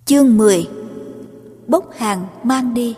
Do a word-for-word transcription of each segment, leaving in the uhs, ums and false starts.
Chương mười. Bốc hàng mang đi.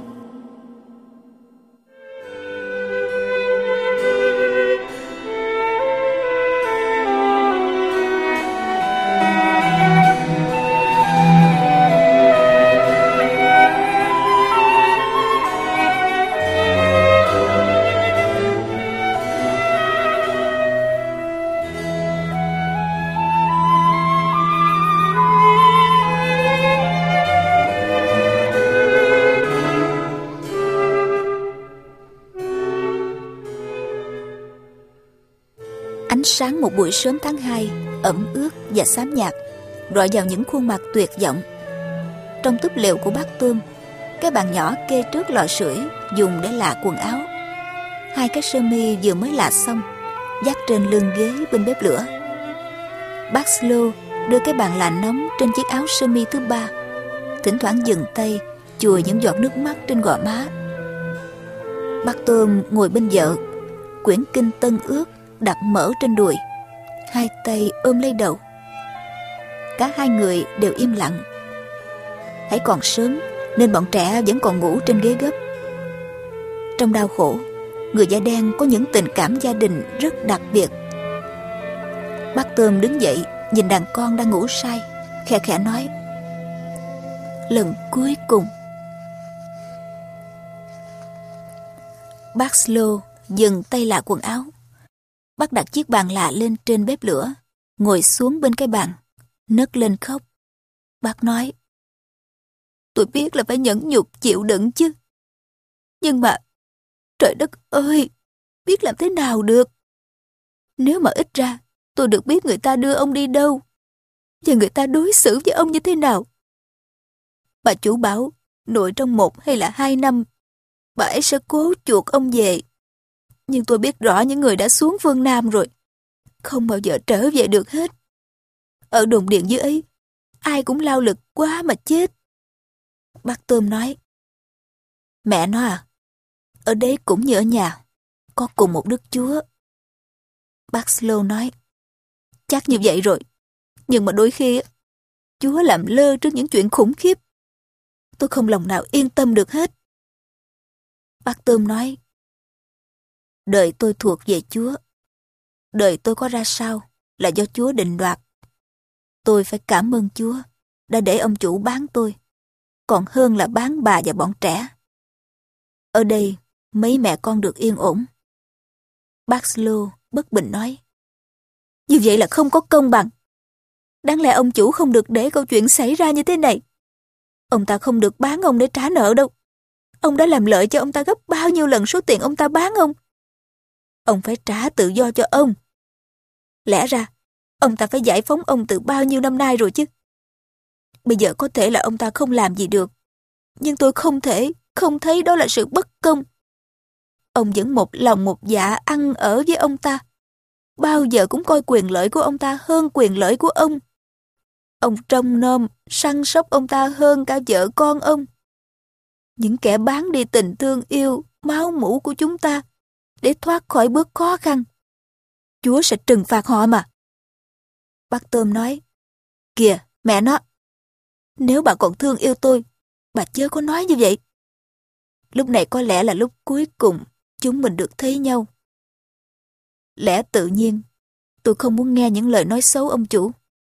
Ánh sáng một buổi sớm tháng hai, ẩm ướt và xám nhạt, rọi vào những khuôn mặt tuyệt vọng. Trong túp lều của bác Tôm, cái bàn nhỏ kê trước lò sưởi dùng để lạ quần áo. Hai cái sơ mi vừa mới lạ xong, vác trên lưng ghế bên bếp lửa. Bác Slow đưa cái bàn lạnh nóng trên chiếc áo sơ mi thứ ba, thỉnh thoảng dừng tay chùi những giọt nước mắt trên gò má. Bác Tôm ngồi bên vợ, quyển kinh tân ước đặt mở trên đùi, hai tay ôm lấy đầu. Cả hai người đều im lặng. Hãy còn sớm nên bọn trẻ vẫn còn ngủ trên ghế gấp. Trong đau khổ, người da đen có những tình cảm gia đình rất đặc biệt. Bác Tôm đứng dậy nhìn đàn con đang ngủ say, khẽ khẽ nói: "Lần cuối cùng." Bác Slow dừng tay lạ quần áo. Bác đặt chiếc bàn lạ lên trên bếp lửa, ngồi xuống bên cái bàn, nấc lên khóc. Bác nói: "Tôi biết là phải nhẫn nhục chịu đựng chứ. Nhưng mà, trời đất ơi, biết làm thế nào được. Nếu mà ít ra, tôi được biết người ta đưa ông đi đâu, và người ta đối xử với ông như thế nào. Bà chủ bảo, nội trong một hay là hai năm, bà ấy sẽ cố chuộc ông về. Nhưng tôi biết rõ những người đã xuống phương Nam rồi, không bao giờ trở về được hết. Ở đồn điện dưới ấy, ai cũng lao lực quá mà chết." Bác Tôm nói: "Mẹ nó à, ở đấy cũng như ở nhà, có cùng một Đức Chúa." Bác Slow nói: "Chắc như vậy rồi, nhưng mà đôi khi Chúa làm lơ trước những chuyện khủng khiếp. Tôi không lòng nào yên tâm được hết." Bác Tôm nói: "Đời tôi thuộc về Chúa. Đời tôi có ra sao là do Chúa định đoạt. Tôi phải cảm ơn Chúa đã để ông chủ bán tôi, còn hơn là bán bà và bọn trẻ. Ở đây mấy mẹ con được yên ổn." Bác Slow bất bình nói: "Như vậy là không có công bằng. Đáng lẽ ông chủ không được để câu chuyện xảy ra như thế này. Ông ta không được bán ông để trả nợ đâu. Ông đã làm lợi cho ông ta gấp bao nhiêu lần số tiền ông ta bán ông. Ông phải trả tự do cho ông. Lẽ ra, ông ta phải giải phóng ông từ bao nhiêu năm nay rồi chứ. Bây giờ có thể là ông ta không làm gì được, nhưng tôi không thể không thấy đó là sự bất công. Ông vẫn một lòng một dạ ăn ở với ông ta, bao giờ cũng coi quyền lợi của ông ta hơn quyền lợi của ông. Ông trông nom, săn sóc ông ta hơn cả vợ con ông. Những kẻ bán đi tình thương yêu, máu mủ của chúng ta để thoát khỏi bước khó khăn, Chúa sẽ trừng phạt họ mà." Bác Tôm nói: "Kìa, mẹ nó, nếu bà còn thương yêu tôi, bà chớ có nói như vậy. Lúc này có lẽ là lúc cuối cùng chúng mình được thấy nhau. Lẽ tự nhiên, tôi không muốn nghe những lời nói xấu ông chủ.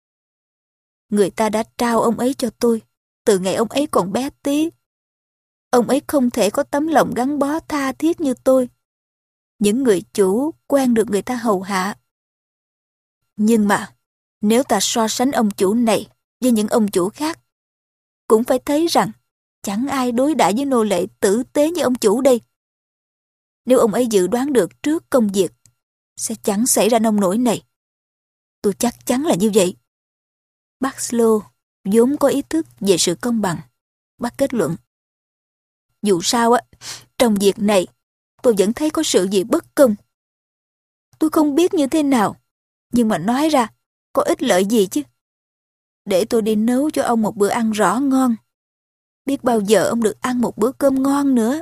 Người ta đã trao ông ấy cho tôi từ ngày ông ấy còn bé tí. Ông ấy không thể có tấm lòng gắn bó tha thiết như tôi. Những người chủ quen được người ta hầu hạ. Nhưng mà, nếu ta so sánh ông chủ này với những ông chủ khác, cũng phải thấy rằng chẳng ai đối đãi với nô lệ tử tế như ông chủ đây. Nếu ông ấy dự đoán được trước công việc, sẽ chẳng xảy ra nông nỗi này. Tôi chắc chắn là như vậy." Bác Slow vốn có ý thức về sự công bằng. Bác kết luận: "Dù sao á, trong việc này, tôi vẫn thấy có sự gì bất công. Tôi không biết như thế nào, nhưng mà nói ra, có ích lợi gì chứ. Để tôi đi nấu cho ông một bữa ăn rõ ngon. Biết bao giờ ông được ăn một bữa cơm ngon nữa."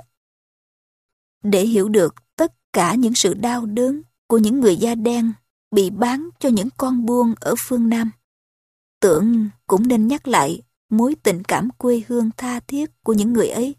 Để hiểu được tất cả những sự đau đớn của những người da đen bị bán cho những con buôn ở phương Nam, tưởng cũng nên nhắc lại mối tình cảm quê hương tha thiết của những người ấy.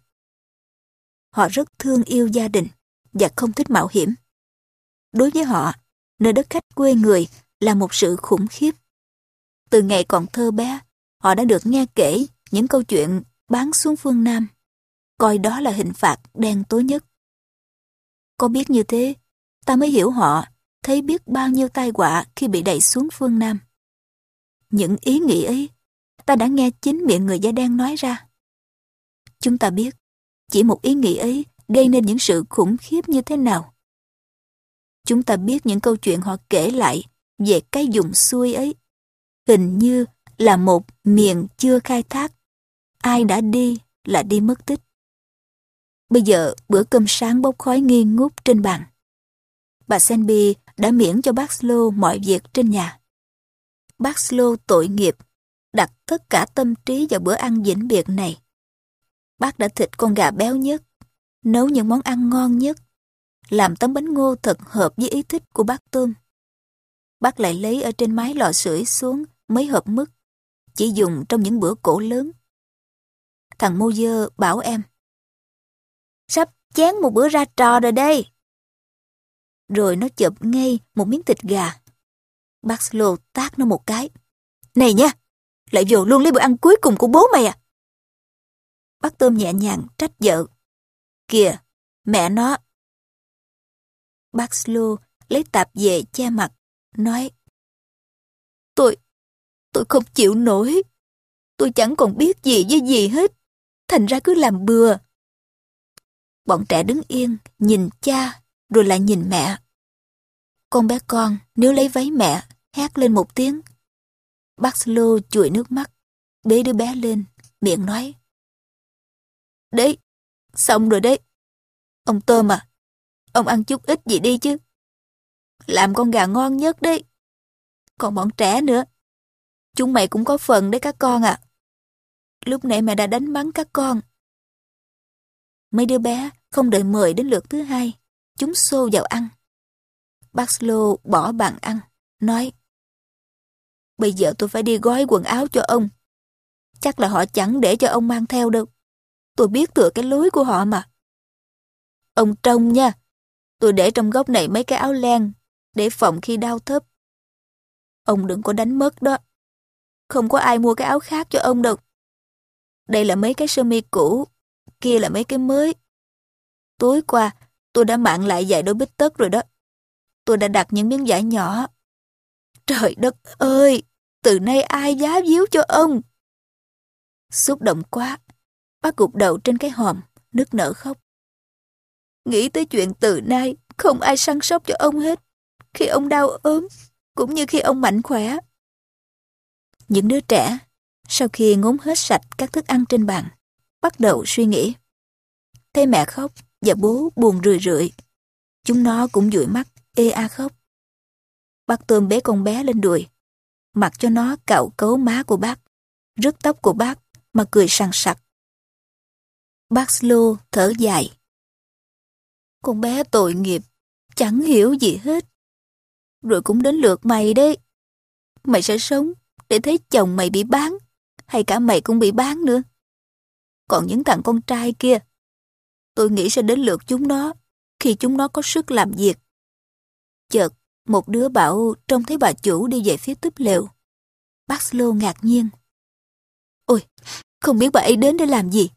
Họ rất thương yêu gia đình và không thích mạo hiểm. Đối với họ, nơi đất khách quê người là một sự khủng khiếp. Từ ngày còn thơ bé, họ đã được nghe kể những câu chuyện bán xuống phương Nam, coi đó là hình phạt đen tối nhất. Có biết như thế, ta mới hiểu họ, thấy biết bao nhiêu tai họa khi bị đẩy xuống phương Nam. Những ý nghĩ ấy, ta đã nghe chính miệng người da đen nói ra. Chúng ta biết, chỉ một ý nghĩ ấy gây nên những sự khủng khiếp như thế nào. Chúng ta biết những câu chuyện họ kể lại về cái vùng xuôi ấy, hình như là một miền chưa khai thác. Ai đã đi là đi mất tích. Bây giờ bữa cơm sáng bốc khói nghi ngút trên bàn. Bà Selby đã miễn cho bác Slow mọi việc trên nhà. Bác Slow tội nghiệp, đặt tất cả tâm trí vào bữa ăn vĩnh biệt này. Bác đã thịt con gà béo nhất, nấu những món ăn ngon nhất, làm tấm bánh ngô thật hợp với ý thích của bác Tôm. Bác lại lấy ở trên mái lò sưởi xuống mấy hộp mứt, chỉ dùng trong những bữa cỗ lớn. Thằng Moses bảo em, sắp chén một bữa ra trò rồi đây. Rồi nó chụp ngay một miếng thịt gà. Bác Slow tát nó một cái. Này nha, lại vô luôn lấy bữa ăn cuối cùng của bố mày à? Bác Tôm nhẹ nhàng trách vợ. Kìa, mẹ nó. Bác Slow lấy tạp về che mặt, nói, Tôi, tôi không chịu nổi. Tôi chẳng còn biết gì với gì hết. Thành ra cứ làm bừa. Bọn trẻ đứng yên, nhìn cha, rồi lại nhìn mẹ. Con bé con nếu lấy váy mẹ, hét lên một tiếng. Bác Slow chùi nước mắt, bế đứa bé lên, miệng nói. Đấy, xong rồi đấy. Ông Tôm à, ông ăn chút ít gì đi chứ. Làm con gà ngon nhất đấy. Còn bọn trẻ nữa, chúng mày cũng có phần đấy các con à. Lúc nãy mẹ đã đánh mắng các con. Mấy đứa bé không đợi mời đến lượt thứ hai, chúng xô vào ăn. Bác Slow bỏ bàn ăn, nói, bây giờ tôi phải đi gói quần áo cho ông. Chắc là họ chẳng để cho ông mang theo đâu. Tôi biết thừa cái lối của họ mà. Ông trông nha, tôi để trong góc này mấy cái áo len, để phòng khi đau thớp. Ông đừng có đánh mất đó. Không có ai mua cái áo khác cho ông đâu. Đây là mấy cái sơ mi cũ, kia là mấy cái mới. Tối qua, tôi đã mạn lại vài đôi bít tất rồi đó. Tôi đã đặt những miếng vải nhỏ. Trời đất ơi, từ nay ai giá víu cho ông? Xúc động quá, bác gục đầu trên cái hòm, nức nở khóc. Nghĩ tới chuyện từ nay không ai săn sóc cho ông hết, khi ông đau ốm, cũng như khi ông mạnh khỏe. Những đứa trẻ, sau khi ngốn hết sạch các thức ăn trên bàn, bắt đầu suy nghĩ. Thấy mẹ khóc và bố buồn rười rượi, chúng nó cũng dụi mắt, ê a khóc. Bác Tôm bế con bé lên đùi, mặc cho nó cạo cấu má của bác, rứt tóc của bác mà cười sằng sặc. Bác Slow thở dài. Con bé tội nghiệp, chẳng hiểu gì hết. Rồi cũng đến lượt mày đấy. Mày sẽ sống để thấy chồng mày bị bán, hay cả mày cũng bị bán nữa. Còn những thằng con trai kia, tôi nghĩ sẽ đến lượt chúng nó khi chúng nó có sức làm việc. Chợt, một đứa bảo trông thấy bà chủ đi về phía túp lều. Bác Slow ngạc nhiên. Ôi, không biết bà ấy đến để làm gì?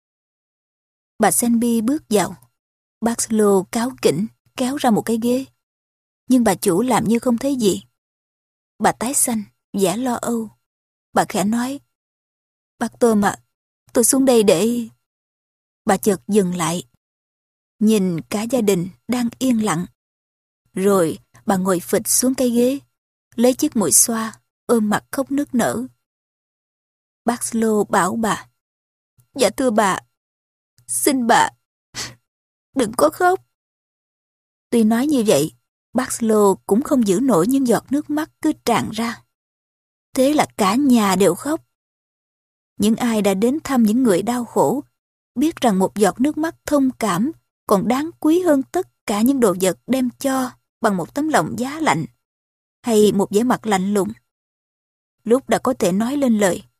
Bà Selby bước vào. Bác Slow cáu kỉnh kéo ra một cái ghế. Nhưng bà chủ làm như không thấy gì. Bà tái xanh, vẻ lo âu. Bà khẽ nói, bác Tôm ạ, tôi xuống đây để... Bà chợt dừng lại, nhìn cả gia đình đang yên lặng. Rồi bà ngồi phịch xuống cái ghế, lấy chiếc muội xoa, ôm mặt khóc nức nở. Bác Slow bảo bà, dạ thưa bà, xin bà, đừng có khóc. Tuy nói như vậy, bác Slow cũng không giữ nổi những giọt nước mắt cứ tràn ra. Thế là cả nhà đều khóc. Những ai đã đến thăm những người đau khổ, biết rằng một giọt nước mắt thông cảm còn đáng quý hơn tất cả những đồ vật đem cho bằng một tấm lòng giá lạnh, hay một vẻ mặt lạnh lùng. Lúc đã có thể nói lên lời,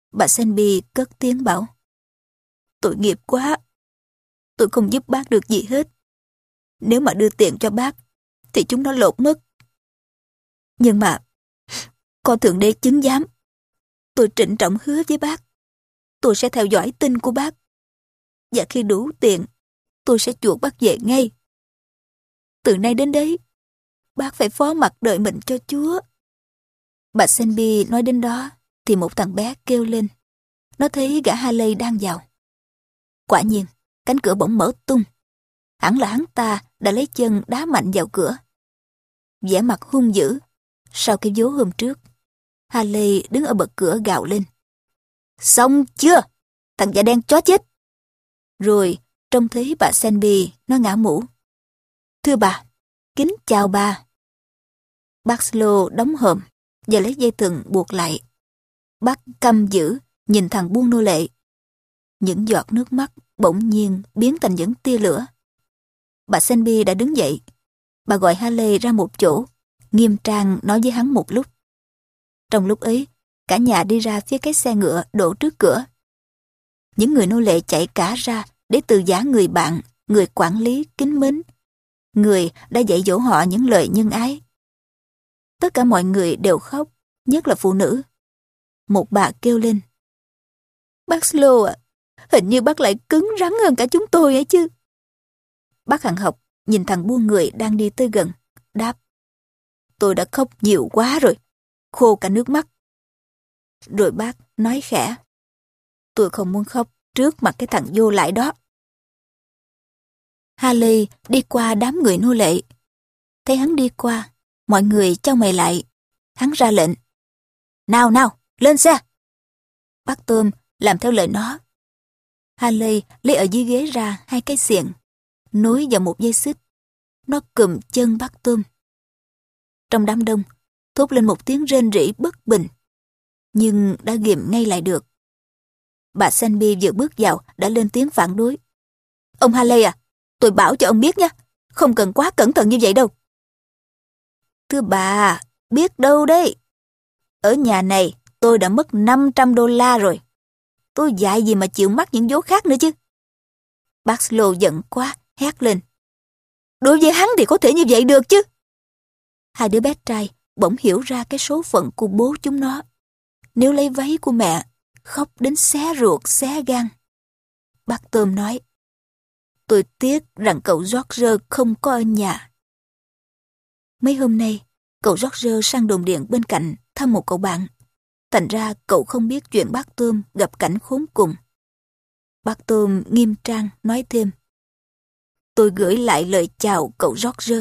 Bà Selby cất tiếng bảo. Tội nghiệp quá. Tôi không giúp bác được gì hết. Nếu mà đưa tiền cho bác, thì chúng nó lột mất. Nhưng mà, con Thượng Đế chứng giám, tôi trịnh trọng hứa với bác, tôi sẽ theo dõi tin của bác. Và khi đủ tiền, tôi sẽ chuộc bác về ngay. Từ nay đến đấy, bác phải phó mặc đời mình cho Chúa. Bà Selby nói đến đó, thì một thằng bé kêu lên. Nó thấy gã Haley đang vào. Quả nhiên, cánh cửa bỗng mở tung. Hẳn là hắn ta đã lấy chân đá mạnh vào cửa. Vẻ mặt hung dữ. Sau cái vố hôm trước, Haley đứng ở bậc cửa gào lên. Xong chưa? Thằng da đen chó chết. Rồi trông thấy bà Selby, nó ngã mũ. Thưa bà, kính chào bà. Bác Slow đóng hòm và lấy dây thừng buộc lại. Bác căm dữ nhìn thằng buôn nô lệ. Những giọt nước mắt bỗng nhiên biến thành những tia lửa. Bà Selby đã đứng dậy. Bà gọi Haley ra một chỗ, nghiêm trang nói với hắn một lúc. Trong lúc ấy, cả nhà đi ra phía cái xe ngựa đổ trước cửa. Những người nô lệ chạy cả ra để từ giã người bạn, người quản lý kính mến, người đã dạy dỗ họ những lời nhân ái. Tất cả mọi người đều khóc, nhất là phụ nữ. Một bà kêu lên. Bác Slow à, hình như bác lại cứng rắn hơn cả chúng tôi ấy chứ. Bác Hằng Học nhìn thằng buôn người đang đi tới gần, đáp. Tôi đã khóc nhiều quá rồi, khô cả nước mắt. Rồi bác nói khẽ. Tôi không muốn khóc trước mặt cái thằng vô lại đó. Haley đi qua đám người nô lệ. Thấy hắn đi qua, mọi người chau mày lại. Hắn ra lệnh. Nào nào, lên xe. Bác Tôm làm theo lời nó. Haley lấy ở dưới ghế ra hai cái xiềng, nối vào một dây xích. Nó cùm chân bác Tôm. Trong đám đông, thốt lên một tiếng rên rỉ bất bình, nhưng đã ghìm ngay lại được. Bà Selby vừa bước vào đã lên tiếng phản đối. Ông Haley à, tôi bảo cho ông biết nha, không cần quá cẩn thận như vậy đâu. Thưa bà, biết đâu đấy. Ở nhà này tôi đã mất năm trăm đô la rồi. Tôi dại gì mà chịu mắc những vố khác nữa chứ. Bác Slow giận quá, hét lên. Đối với hắn thì có thể như vậy được chứ. Hai đứa bé trai bỗng hiểu ra cái số phận của bố chúng nó. Nếu lấy váy của mẹ, khóc đến xé ruột, xé gan. Bác Tôm nói. Tôi tiếc rằng cậu George không có ở nhà. Mấy hôm nay, cậu George sang đồn điện bên cạnh thăm một cậu bạn. Thành ra cậu không biết chuyện bác Tôm gặp cảnh khốn cùng. Bác Tôm nghiêm trang nói thêm. Tôi gửi lại lời chào cậu George.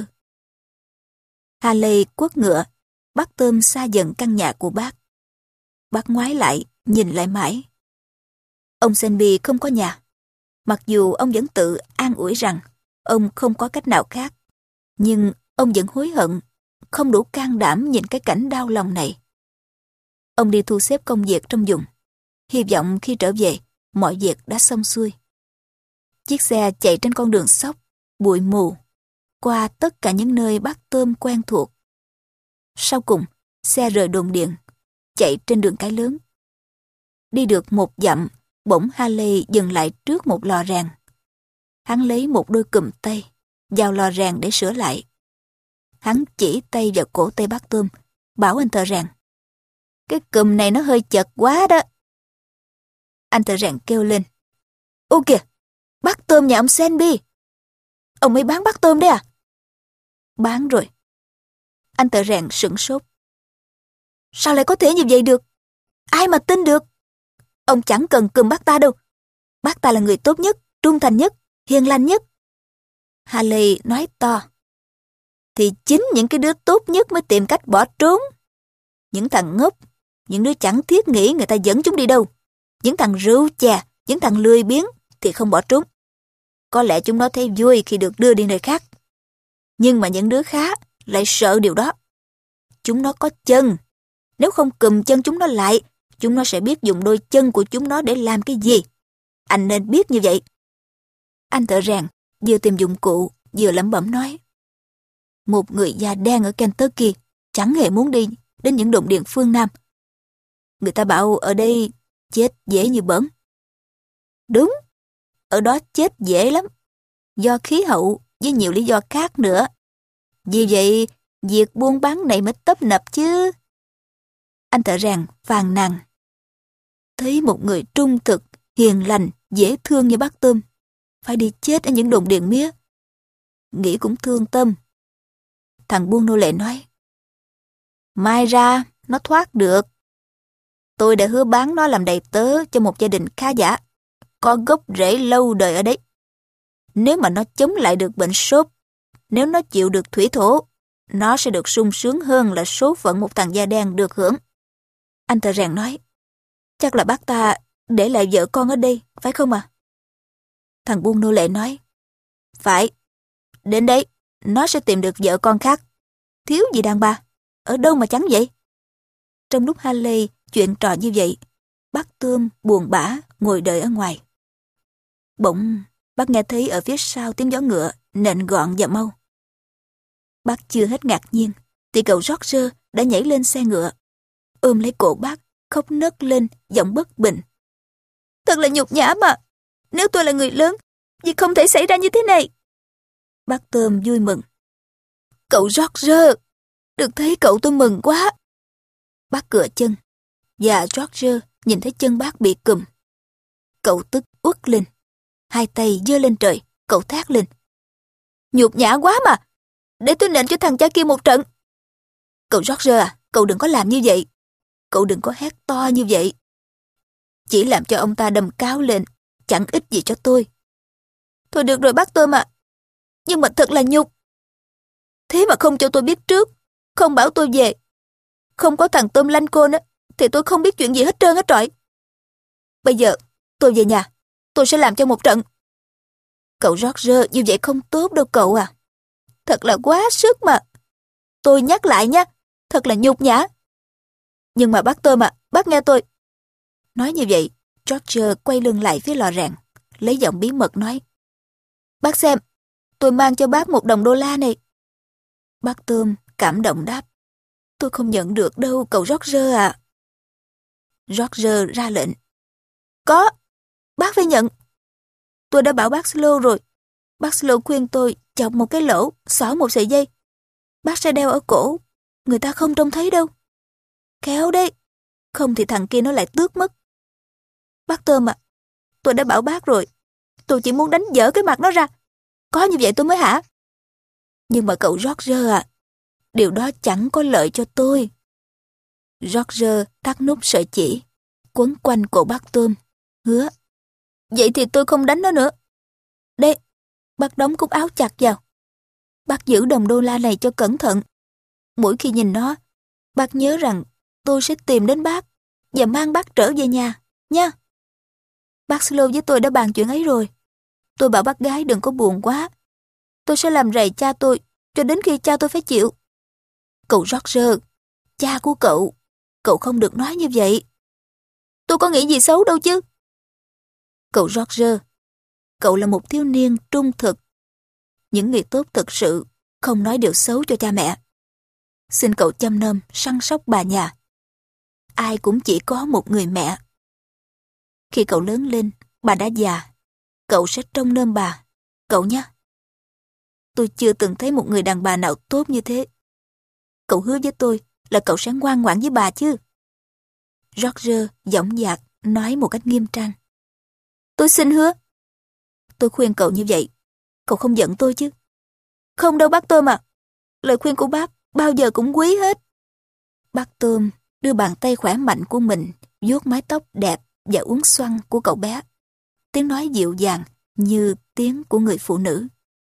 Haley quất ngựa, bác Tôm xa dần căn nhà của bác. Bác ngoái lại, nhìn lại mãi. Ông Selby không có nhà. Mặc dù ông vẫn tự an ủi rằng ông không có cách nào khác. Nhưng ông vẫn hối hận, không đủ can đảm nhìn cái cảnh đau lòng này. Ông đi thu xếp công việc trong vùng. Hy vọng khi trở về, mọi việc đã xong xuôi. Chiếc xe chạy trên con đường xóc, bụi mù, qua tất cả những nơi bác Tôm quen thuộc. Sau cùng, xe rời đồn điện, chạy trên đường cái lớn. Đi được một dặm, bỗng Haley dừng lại trước một lò rèn. Hắn lấy một đôi cùm tay, vào lò rèn để sửa lại. Hắn chỉ tay vào cổ tay bác Tôm, bảo anh thợ rèn. Cái cùm này nó hơi chật quá đó. Anh thợ rèn kêu lên. Ô kìa, bác Tôm nhà ông Selby. Ông mới bán bác Tôm đấy à? Bán rồi. Anh thợ rèn sửng sốt. Sao lại có thể như vậy được? Ai mà tin được? Ông chẳng cần cùm bác ta đâu. Bác ta là người tốt nhất, trung thành nhất, hiền lành nhất. Haley nói to. Thì chính những cái đứa tốt nhất mới tìm cách bỏ trốn. Những thằng ngốc, những đứa chẳng thiết nghĩ người ta dẫn chúng đi đâu. Những thằng rượu chè, những thằng lười biếng thì không bỏ trốn. Có lẽ chúng nó thấy vui khi được đưa đi nơi khác. Nhưng mà những đứa khác lại sợ điều đó. Chúng nó có chân. Nếu không cùm chân chúng nó lại, chúng nó sẽ biết dùng đôi chân của chúng nó để làm cái gì. Anh nên biết như vậy. Anh thợ rèn vừa tìm dụng cụ, vừa lẩm bẩm nói. Một người da đen ở Kentucky chẳng hề muốn đi đến những đồn điện phương Nam. Người ta bảo ở đây chết dễ như bỡn. Đúng, ở đó chết dễ lắm, do khí hậu với nhiều lý do khác nữa. Vì vậy, việc buôn bán này mới tấp nập chứ. Anh thợ rèn phàn nàn. Thấy một người trung thực, hiền lành, dễ thương như bác Tôm, phải đi chết ở những đồn điền mía. Nghĩ cũng thương tâm. Thằng buôn nô lệ nói, mai ra nó thoát được. Tôi đã hứa bán nó làm đầy tớ cho một gia đình khá giả, có gốc rễ lâu đời ở đấy. Nếu mà nó chống lại được bệnh sốt, nếu nó chịu được thủy thổ, nó sẽ được sung sướng hơn là số phận một thằng da đen được hưởng. Anh thợ rèn nói, chắc là bác ta để lại vợ con ở đây, phải không à? Thằng buôn nô lệ nói, phải, đến đấy, nó sẽ tìm được vợ con khác. Thiếu gì đàn bà, ở đâu mà chẳng vậy? Trong lúc Haley chuyện trò như vậy, bác Tôm buồn bã ngồi đợi ở ngoài. Bỗng, bác nghe thấy ở phía sau tiếng gió ngựa nện gọn và mau. Bác chưa hết ngạc nhiên, thì cậu George đã nhảy lên xe ngựa, ôm lấy cổ bác, khóc nấc lên, giọng bất bình. Thật là nhục nhã mà, nếu tôi là người lớn, việc không thể xảy ra như thế này. Bác Tôm vui mừng. Cậu George, được thấy cậu tôi mừng quá. Bác cựa chân, và George nhìn thấy chân bác bị cùm. Cậu tức uất lên, hai tay giơ lên trời, cậu thét lên. Nhục nhã quá mà, để tôi nện cho thằng cha kia một trận. Cậu George à, cậu đừng có làm như vậy. Cậu đừng có hét to như vậy. Chỉ làm cho ông ta đầm cáo lên, chẳng ích gì cho tôi. Thôi được rồi bác Tôm ạ, nhưng mà thật là nhục. Thế mà không cho tôi biết trước, không bảo tôi về. Không có thằng Tôm lanh côn á, thì tôi không biết chuyện gì hết trơn á trọi. Bây giờ, tôi về nhà, tôi sẽ làm cho một trận. Cậu George như vậy không tốt đâu cậu à. Thật là quá sức mà. Tôi nhắc lại nha, thật là nhục nhã. Nhưng mà bác Tôm à, bác nghe tôi. Nói như vậy, George quay lưng lại phía lò rèn, lấy giọng bí mật nói. Bác xem, tôi mang cho bác một đồng đô la này. Bác Tôm cảm động đáp. Tôi không nhận được đâu cậu George à. George ra lệnh. Có, bác phải nhận. Tôi đã bảo bác Slow rồi. Bác Slow khuyên tôi chọc một cái lỗ, xỏ một sợi dây. Bác sẽ đeo ở cổ, người ta không trông thấy đâu. Khéo đấy, không thì thằng kia nó lại tước mất. Bác Tôm à, tôi đã bảo bác rồi. Tôi chỉ muốn đánh dở cái mặt nó ra. Có như vậy tôi mới hả? Nhưng mà cậu George à, điều đó chẳng có lợi cho tôi. George thắt nút sợi chỉ, quấn quanh cổ bác Tôm, hứa. Vậy thì tôi không đánh nó nữa. Đây, bác đóng cúc áo chặt vào. Bác giữ đồng đô la này cho cẩn thận. Mỗi khi nhìn nó, bác nhớ rằng tôi sẽ tìm đến bác và mang bác trở về nhà, nha. Bác Slow với tôi đã bàn chuyện ấy rồi. Tôi bảo bác gái đừng có buồn quá. Tôi sẽ làm rầy cha tôi cho đến khi cha tôi phải chịu. Cậu George, cha của cậu, cậu không được nói như vậy. Tôi có nghĩ gì xấu đâu chứ. Cậu George, cậu là một thiếu niên trung thực. Những người tốt thực sự không nói điều xấu cho cha mẹ. Xin cậu chăm nom, săn sóc bà nhà. Ai cũng chỉ có một người mẹ. Khi cậu lớn lên, bà đã già. Cậu sẽ trông nom bà, cậu nhé. Tôi chưa từng thấy một người đàn bà nào tốt như thế. Cậu hứa với tôi là cậu sẽ ngoan ngoãn với bà chứ. George dõng dạc nói một cách nghiêm trang. Tôi xin hứa. Tôi khuyên cậu như vậy, cậu không giận tôi chứ? Không đâu bác Tôm à. Lời khuyên của bác bao giờ cũng quý hết. Bác Tôm đưa bàn tay khỏe mạnh của mình vuốt mái tóc đẹp và uốn xoăn của cậu bé. Tiếng nói dịu dàng như tiếng của người phụ nữ.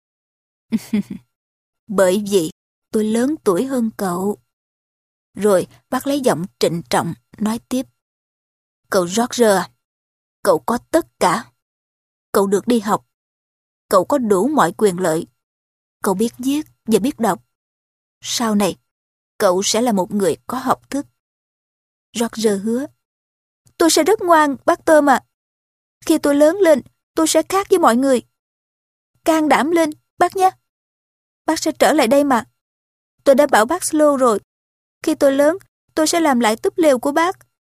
Bởi vì tôi lớn tuổi hơn cậu. Rồi bác lấy giọng trịnh trọng nói tiếp. Cậu George à, cậu có tất cả. Cậu được đi học. Cậu có đủ mọi quyền lợi. Cậu biết viết và biết đọc. Sau này, cậu sẽ là một người có học thức. George hứa. Tôi sẽ rất ngoan, bác Tôm à. Khi tôi lớn lên, tôi sẽ khác với mọi người. Can đảm lên, bác nhé. Bác sẽ trở lại đây mà. Tôi đã bảo bác Slow rồi. Khi tôi lớn, tôi sẽ làm lại túp lều của bác.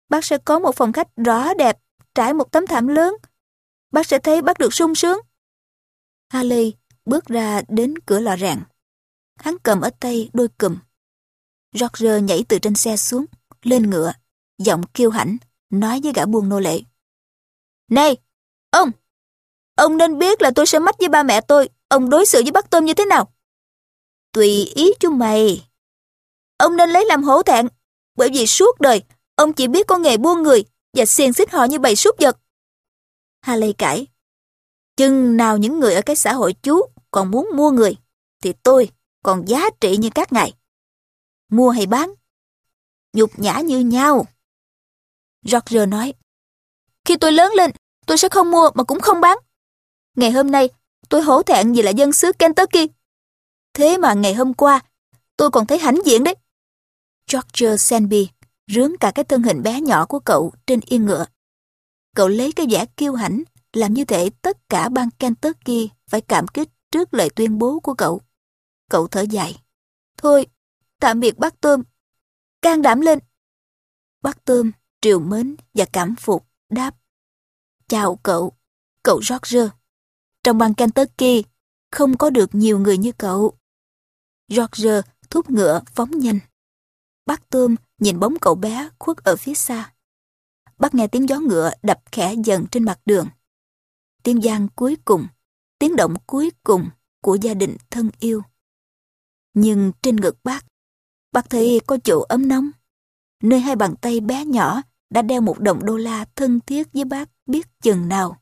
bác sẽ có một phòng khách rõ đẹp, trải một tấm thảm lớn. Bác sẽ thấy bác được sung sướng. Harley bước ra đến cửa lò rèn. Hắn cầm ở tay đôi cùm. Roger nhảy từ trên xe xuống, lên ngựa, giọng kiêu hãnh, nói với gã buôn nô lệ. Này, ông! Ông nên biết là tôi sẽ mách với ba mẹ tôi, ông đối xử với bác Tôm như thế nào. Tùy ý chú mày. Ông nên lấy làm hổ thẹn, bởi vì suốt đời, ông chỉ biết có nghề buôn người và xiềng xích họ như bầy súc vật. Harley cãi. Chừng nào những người ở cái xã hội chú còn muốn mua người, thì tôi còn giá trị như các ngài. Mua hay bán, nhục nhã như nhau. Roger nói. Khi tôi lớn lên, tôi sẽ không mua mà cũng không bán. Ngày hôm nay, tôi hổ thẹn vì là dân xứ Kentucky. Thế mà ngày hôm qua, tôi còn thấy hãnh diện đấy. Roger Sandby rướn cả cái thân hình bé nhỏ của cậu trên yên ngựa. Cậu lấy cái vẻ kiêu hãnh, làm như thể tất cả bang Kentucky phải cảm kích trước lời tuyên bố của cậu. Cậu thở dài. Thôi, tạm biệt bác Tôm. Can đảm lên. Bác Tôm trìu mến và cảm phục, đáp. Chào cậu, cậu Roger. Trong bang Kentucky, không có được nhiều người như cậu. Roger thúc ngựa phóng nhanh. Bác Tôm nhìn bóng cậu bé khuất ở phía xa. Bác nghe tiếng gió ngựa đập khẽ dần trên mặt đường. Tiếng vang cuối cùng, tiếng động cuối cùng của gia đình thân yêu. Nhưng trên ngực bác, bác thấy có chỗ ấm nóng, nơi hai bàn tay bé nhỏ đã đeo một đồng đô la thân thiết với bác biết chừng nào.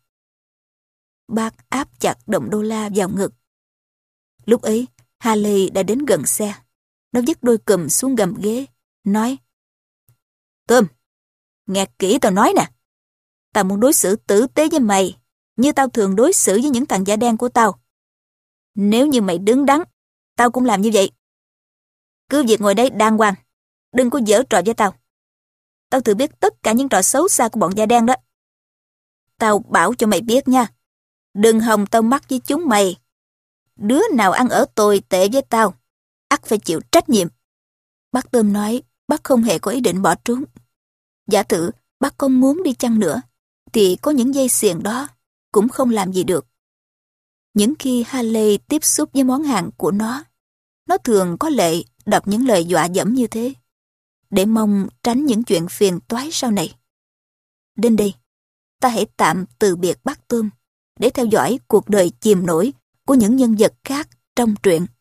Bác áp chặt đồng đô la vào ngực. Lúc ấy, Harley đã đến gần xe. Nó vứt đôi cùm xuống gầm ghế, nói. Tôm, nghe kỹ tao nói nè. Tao muốn đối xử tử tế với mày, như tao thường đối xử với những thằng da đen của tao. Nếu như mày đứng đắn, tao cũng làm như vậy. Cứ việc ngồi đây đàng hoàng, đừng có giở trò với tao. Tao tự biết tất cả những trò xấu xa của bọn da đen đó. Tao bảo cho mày biết nha, đừng hòng tao mắc với chúng mày. Đứa nào ăn ở tồi tệ với tao, ắt phải chịu trách nhiệm. Bác Tôm nói bác không hề có ý định bỏ trốn. Giả thử bác có muốn đi chăng nữa, thì có những dây xiềng đó cũng không làm gì được. Những khi Harley tiếp xúc với món hàng của nó, nó thường có lệ đọc những lời dọa dẫm như thế, để mong tránh những chuyện phiền toái sau này. Đến đây, ta hãy tạm từ biệt bác Tôm để theo dõi cuộc đời chìm nổi của những nhân vật khác trong truyện.